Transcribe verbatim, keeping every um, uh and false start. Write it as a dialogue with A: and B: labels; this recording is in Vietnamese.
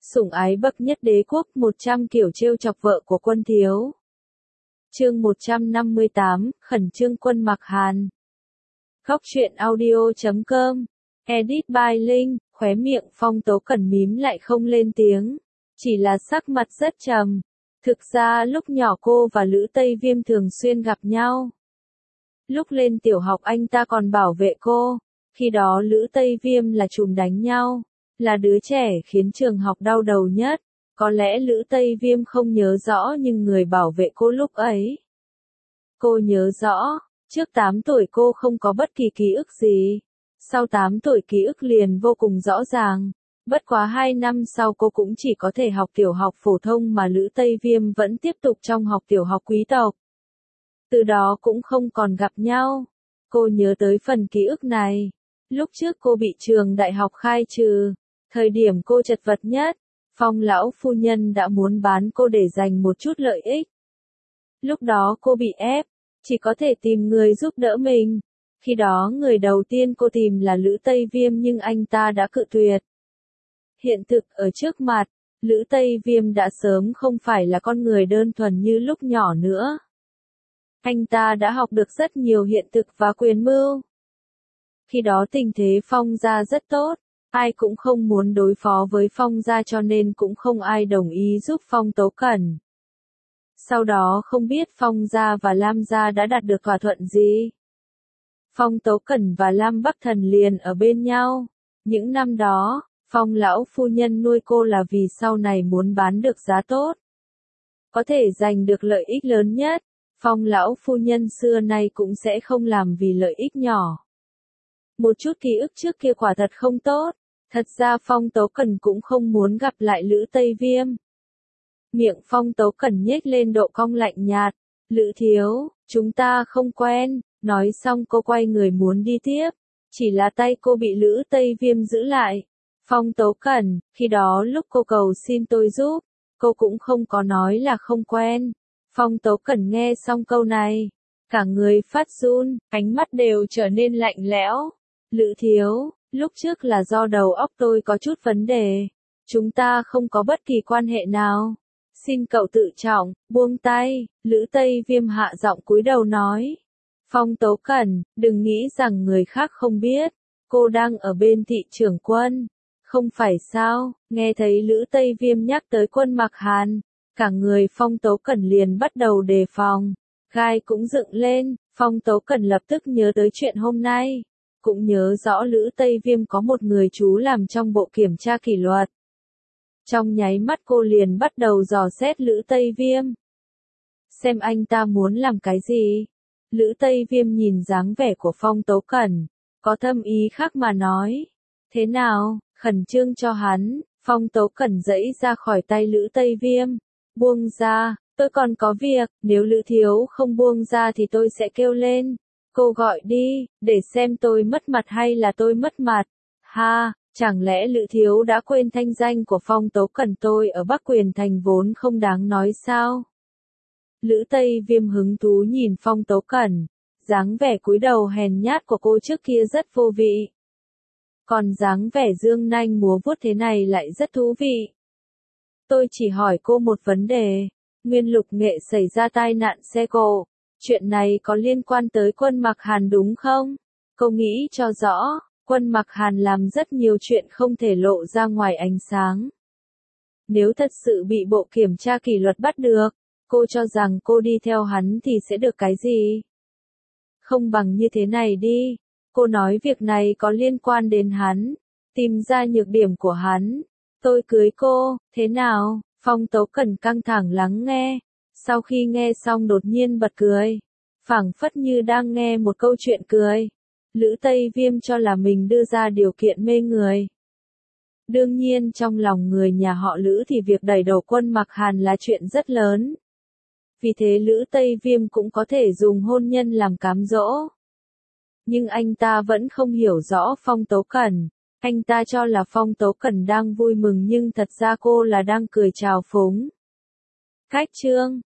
A: Sủng ái bậc nhất đế quốc, một trăm kiểu trêu chọc vợ của quân thiếu. Chương một trăm năm mươi tám, khẩn trương quân Mạc Hàn. Góc truyện audio chấm com. Edit by Linh, khóe miệng Phong Tố Cẩn mím lại không lên tiếng. Chỉ là sắc mặt rất trầm. Thực ra lúc nhỏ cô và Lữ Tây Viêm thường xuyên gặp nhau. Lúc lên tiểu học anh ta còn bảo vệ cô. Khi đó Lữ Tây Viêm là trùm đánh nhau. Là đứa trẻ khiến trường học đau đầu nhất. Có lẽ Lữ Tây Viêm không nhớ rõ nhưng người bảo vệ cô lúc ấy. Cô nhớ rõ, trước tám tuổi cô không có bất kỳ ký ức gì. Sau tám tuổi ký ức liền vô cùng rõ ràng. Bất quá hai năm sau cô cũng chỉ có thể học tiểu học phổ thông mà Lữ Tây Viêm vẫn tiếp tục trong học tiểu học quý tộc. Từ đó cũng không còn gặp nhau. Cô nhớ tới phần ký ức này. Lúc trước cô bị trường đại học khai trừ. Thời điểm cô chật vật nhất, Phong lão phu nhân đã muốn bán cô để giành một chút lợi ích. Lúc đó cô bị ép, chỉ có thể tìm người giúp đỡ mình. Khi đó người đầu tiên cô tìm là Lữ Tây Viêm nhưng anh ta đã cự tuyệt. Hiện thực ở trước mặt, Lữ Tây Viêm đã sớm không phải là con người đơn thuần như lúc nhỏ nữa. Anh ta đã học được rất nhiều hiện thực và quyền mưu. Khi đó tình thế Phong gia rất tốt. Ai cũng không muốn đối phó với Phong gia cho nên cũng không ai đồng ý giúp Phong Tố Cẩn. Sau đó không biết Phong gia và Lam gia đã đạt được thỏa thuận gì. Phong Tố Cẩn và Lam Bắc Thần liền ở bên nhau. Những năm đó, Phong lão phu nhân nuôi cô là vì sau này muốn bán được giá tốt. Có thể giành được lợi ích lớn nhất. Phong lão phu nhân xưa nay cũng sẽ không làm vì lợi ích nhỏ. Một chút ký ức trước kia quả thật không tốt. Thật ra Phong Tố Cẩn cũng không muốn gặp lại Lữ Tây Viêm. Miệng Phong Tố Cẩn nhếch lên độ cong lạnh nhạt. Lữ thiếu, chúng ta không quen. Nói xong cô quay người muốn đi tiếp. Chỉ là tay cô bị Lữ Tây Viêm giữ lại. Phong Tố Cẩn, khi đó lúc cô cầu xin tôi giúp, cô cũng không có nói là không quen. Phong Tố Cẩn nghe xong câu này. Cả người phát run, ánh mắt đều trở nên lạnh lẽo. Lữ thiếu. Lúc trước là do đầu óc tôi có chút vấn đề. Chúng ta không có bất kỳ quan hệ nào. Xin cậu tự trọng, buông tay. Lữ Tây Viêm hạ giọng cúi đầu nói. Phong Tố Cẩn, đừng nghĩ rằng người khác không biết. Cô đang ở bên thị trưởng quân. Không phải sao, nghe thấy Lữ Tây Viêm nhắc tới quân Mạc Hàn. Cả người Phong Tố Cẩn liền bắt đầu đề phòng. Gai cũng dựng lên, Phong Tố Cẩn lập tức nhớ tới chuyện hôm nay. Cũng nhớ rõ Lữ Tây Viêm có một người chú làm trong bộ kiểm tra kỷ luật. Trong nháy mắt cô liền bắt đầu dò xét Lữ Tây Viêm. Xem anh ta muốn làm cái gì? Lữ Tây Viêm nhìn dáng vẻ của Phong Tố Cẩn, có thâm ý khác mà nói. Thế nào, khẩn trương cho hắn, Phong Tố Cẩn giãy ra khỏi tay Lữ Tây Viêm. Buông ra, tôi còn có việc, nếu Lữ thiếu không buông ra thì tôi sẽ kêu lên. Cô gọi đi, để xem tôi mất mặt hay là tôi mất mặt. Ha, chẳng lẽ Lữ thiếu đã quên thanh danh của Phong Tố Cẩn tôi ở Bắc Quyền Thành vốn không đáng nói sao? Lữ Tây Viêm hứng thú nhìn Phong Tố Cẩn, dáng vẻ cúi đầu hèn nhát của cô trước kia rất vô vị. Còn dáng vẻ dương nanh múa vuốt thế này lại rất thú vị. Tôi chỉ hỏi cô một vấn đề, Nguyên Lục Nghệ xảy ra tai nạn xe cộ. Chuyện này có liên quan tới quân Mạc Hàn đúng không? Cô nghĩ cho rõ, quân Mạc Hàn làm rất nhiều chuyện không thể lộ ra ngoài ánh sáng. Nếu thật sự bị bộ kiểm tra kỷ luật bắt được, cô cho rằng cô đi theo hắn thì sẽ được cái gì? Không bằng như thế này đi, cô nói việc này có liên quan đến hắn, tìm ra nhược điểm của hắn. Tôi cưới cô, thế nào? Phong Tố Cẩn căng thẳng lắng nghe. Sau khi nghe xong đột nhiên bật cười. Phảng phất như đang nghe một câu chuyện cười. Lữ Tây Viêm cho là mình đưa ra điều kiện mê người. Đương nhiên trong lòng người nhà họ Lữ thì việc đẩy đầu quân Mạc Hàn là chuyện rất lớn. Vì thế Lữ Tây Viêm cũng có thể dùng hôn nhân làm cám dỗ. Nhưng anh ta vẫn không hiểu rõ Phong Tố Cẩn. Anh ta cho là Phong Tố Cẩn đang vui mừng nhưng thật ra cô là đang cười trào phúng. Cách chương